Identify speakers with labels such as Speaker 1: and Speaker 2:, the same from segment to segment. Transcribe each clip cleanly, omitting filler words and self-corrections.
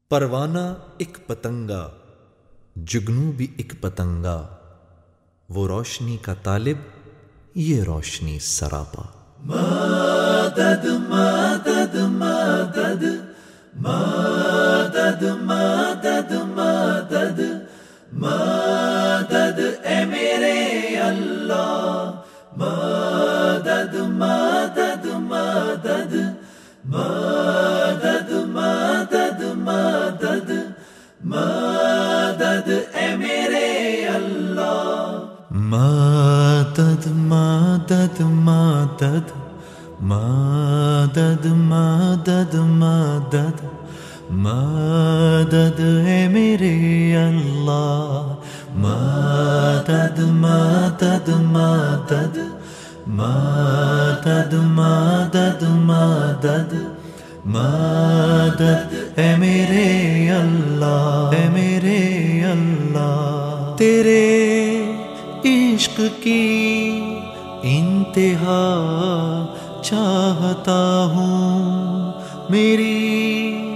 Speaker 1: پروانہ ایک پتنگا، جگنو بھی ایک پتنگا، وہ روشنی کا طالب، یہ روشنی سراپا۔
Speaker 2: مدد مدد مدد مدد مدد مدد مدد اے میرے اللہ، مدد مدد مدد مدد مدد مدد مدد اے میرے اللہ،
Speaker 1: مدد مدد مدد مدد مدد مدد مدد اے میرے اللہ، مدد مدد مدد مدد مدد مدد مدد اے میرے اللہ، اے میرے اللہ، تیرے عشق کی انتہا چاہتا ہوں، میری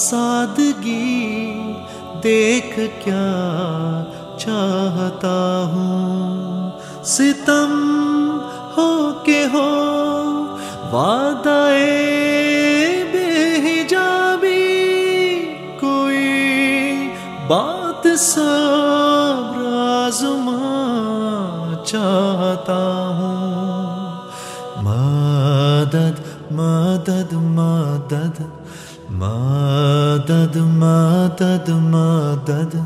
Speaker 1: سادگی دیکھ کیا چاہتا ہوں، ستم ہو کے ہو وعدہ بے حجابی، کوئی بات صبر آزما چاہتا ہوں، مدد مدد مدد مدد مدد مدد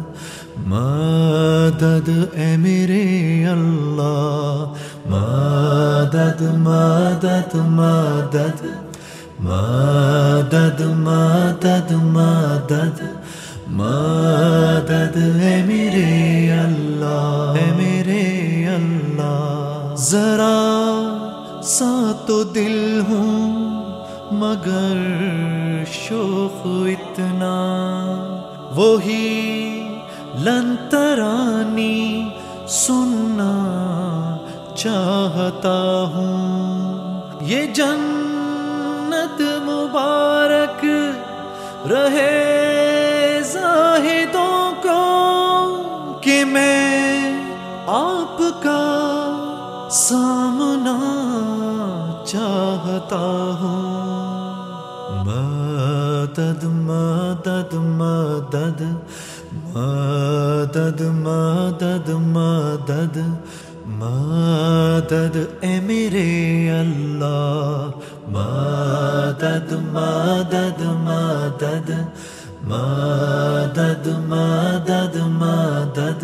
Speaker 1: مدد اے میرے اللہ، مدد مدد مدد مدد مدد مدد مدد اے میرے اللہ، اے میرے اللہ، ذرا سا تو دل ہوں مگر شوق اتنا، وہی لن ترانی سننا چاہتا ہوں، یہ جنت مبارک رہے زاہدوں کو کہ میں آپ کا سامنا چاہتا ہوں، مدد مدد مدد مدد مدد مدد مدد اے میرے اللہ، مدد مدد مدد مدد مدد مدد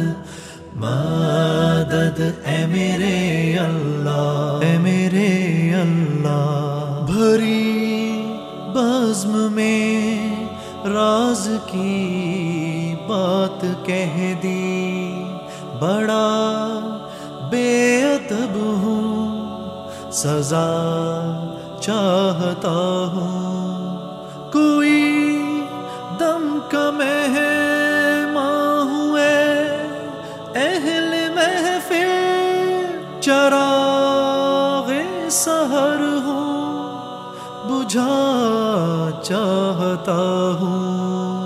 Speaker 1: مدد اے میرے اللہ، اے میرے اللہ، بھری بزم میں راز کی بات کہہ دی، بڑا بے ادب ہوں سزا چاہتا ہوں، کوئی دم کا مہمان ہوئے اہل محفل، چراغ سحر ہوں بجھا چاہتا ہوں،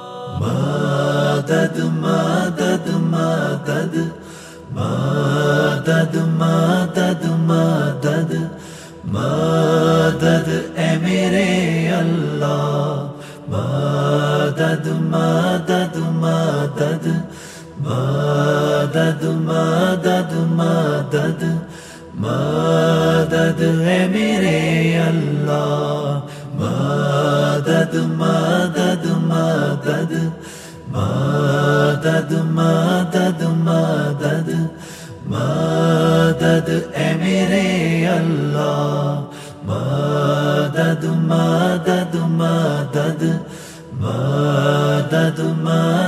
Speaker 1: مدد مدد مدد مدد مدد مدد مدد اے میرے اللہ، مدد مدد مدد مدد مدد مدد مدد اے میرے اللہ، مدد مدد مدد مدد مدد مدد مدد اے میرے اللہ، مدد مدد مدد مدد مدد